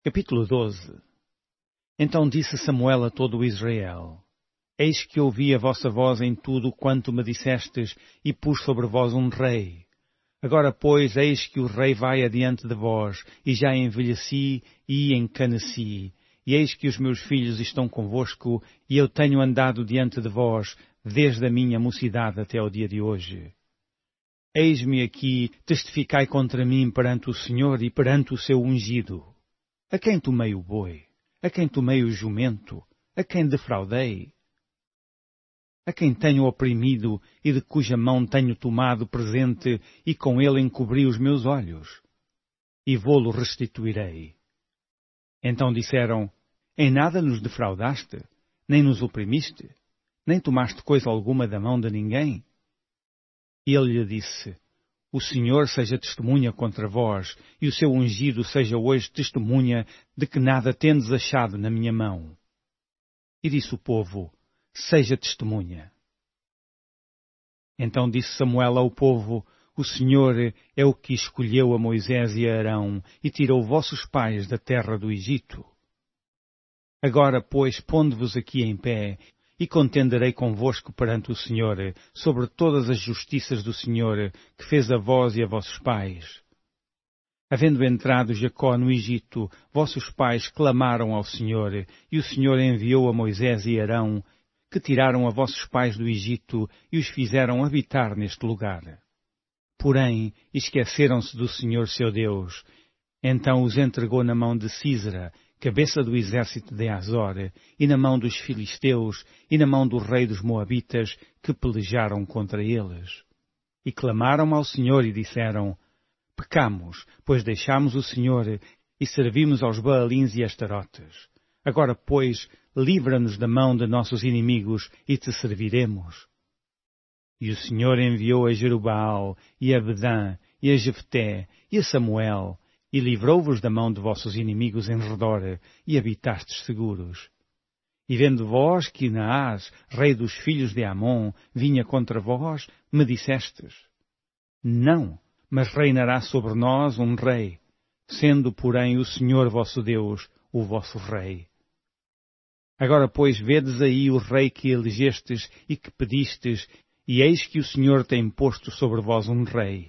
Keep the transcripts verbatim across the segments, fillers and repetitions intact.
Capítulo doze. Então disse Samuel a todo o Israel: Eis que ouvi a vossa voz em tudo quanto me dissestes, e pus sobre vós um rei. Agora, pois, eis que o rei vai adiante de vós, e já envelheci e encaneci, e eis que os meus filhos estão convosco, e eu tenho andado diante de vós, desde a minha mocidade até ao dia de hoje. Eis-me aqui, testificai contra mim perante o Senhor e perante o seu ungido. A quem tomei o boi? A quem tomei o jumento? A quem defraudei? A quem tenho oprimido e de cuja mão tenho tomado presente e com ele encobri os meus olhos? E vô-lo restituirei. Então disseram: Em nada nos defraudaste, nem nos oprimiste, nem tomaste coisa alguma da mão de ninguém? E ele lhe disse: O Senhor seja testemunha contra vós, e o seu ungido seja hoje testemunha de que nada tendes achado na minha mão. E disse o povo: Seja testemunha. Então disse Samuel ao povo: O Senhor é o que escolheu a Moisés e a Arão, e tirou vossos pais da terra do Egito. Agora, pois, pondo-vos aqui em pé, e contenderei convosco perante o Senhor, sobre todas as justiças do Senhor, que fez a vós e a vossos pais. Havendo entrado Jacó no Egito, vossos pais clamaram ao Senhor, e o Senhor enviou a Moisés e Arão, que tiraram a vossos pais do Egito e os fizeram habitar neste lugar. Porém, esqueceram-se do Senhor seu Deus. Então os entregou na mão de Sísera, cabeça do exército de Azor, e na mão dos filisteus, e na mão do rei dos moabitas, que pelejaram contra eles. E clamaram ao Senhor e disseram: Pecamos, pois deixámos o Senhor, e servimos aos Baalins e Astarotes. Agora, pois, livra-nos da mão de nossos inimigos, e te serviremos. E o Senhor enviou a Jerubaal, e a Bedã, e a Jefté, e a Samuel, e livrou-vos da mão de vossos inimigos em redor, e habitastes seguros. E vendo vós que Naás, rei dos filhos de Amon, vinha contra vós, me dissestes: Não, mas reinará sobre nós um rei, sendo, porém, o Senhor vosso Deus o vosso rei. Agora, pois, vedes aí o rei que elegestes e que pedistes, e eis que o Senhor tem posto sobre vós um rei.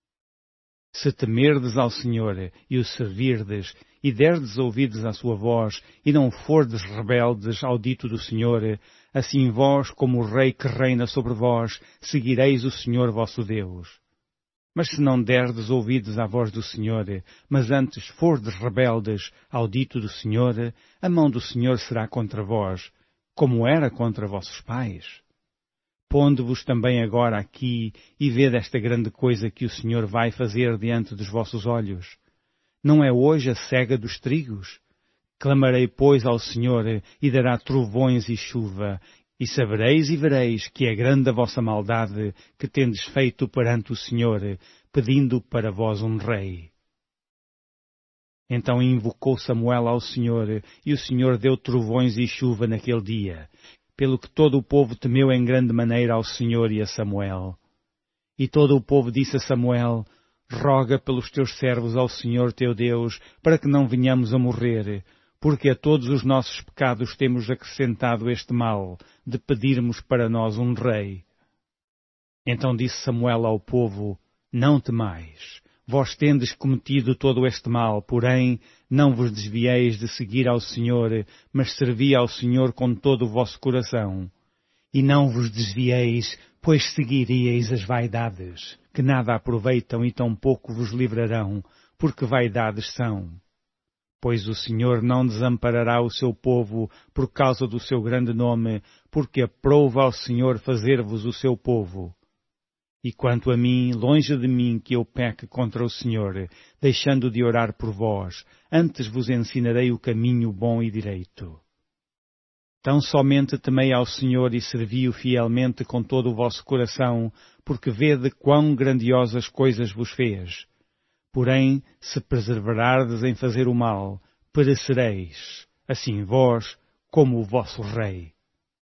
Se temerdes ao Senhor e o servirdes, e derdes ouvidos à sua voz, e não fordes rebeldes ao dito do Senhor, assim vós, como o rei que reina sobre vós, seguireis o Senhor vosso Deus. Mas se não derdes ouvidos à voz do Senhor, mas antes fordes rebeldes ao dito do Senhor, a mão do Senhor será contra vós, como era contra vossos pais. Pondo-vos também agora aqui, e vede esta grande coisa que o Senhor vai fazer diante dos vossos olhos. Não é hoje a cega dos trigos? Clamarei, pois, ao Senhor, e dará trovões e chuva, e sabereis e vereis que é grande a vossa maldade que tendes feito perante o Senhor, pedindo para vós um rei. Então invocou Samuel ao Senhor, e o Senhor deu trovões e chuva naquele dia, pelo que todo o povo temeu em grande maneira ao Senhor e a Samuel. E todo o povo disse a Samuel: Roga pelos teus servos ao Senhor teu Deus, para que não venhamos a morrer, porque a todos os nossos pecados temos acrescentado este mal, de pedirmos para nós um rei. Então disse Samuel ao povo: Não temais. Vós tendes cometido todo este mal, porém, não vos desvieis de seguir ao Senhor, mas servi ao Senhor com todo o vosso coração. E não vos desvieis, pois seguiríeis as vaidades, que nada aproveitam e tão pouco vos livrarão, porque vaidades são. Pois o Senhor não desamparará o seu povo por causa do seu grande nome, porque aprova ao Senhor fazer-vos o seu povo. E quanto a mim, longe de mim que eu peque contra o Senhor, deixando de orar por vós, antes vos ensinarei o caminho bom e direito. Tão somente temei ao Senhor e servi-o fielmente com todo o vosso coração, porque vede quão grandiosas coisas vos fez. Porém, se perseverardes em fazer o mal, perecereis, assim vós como o vosso rei.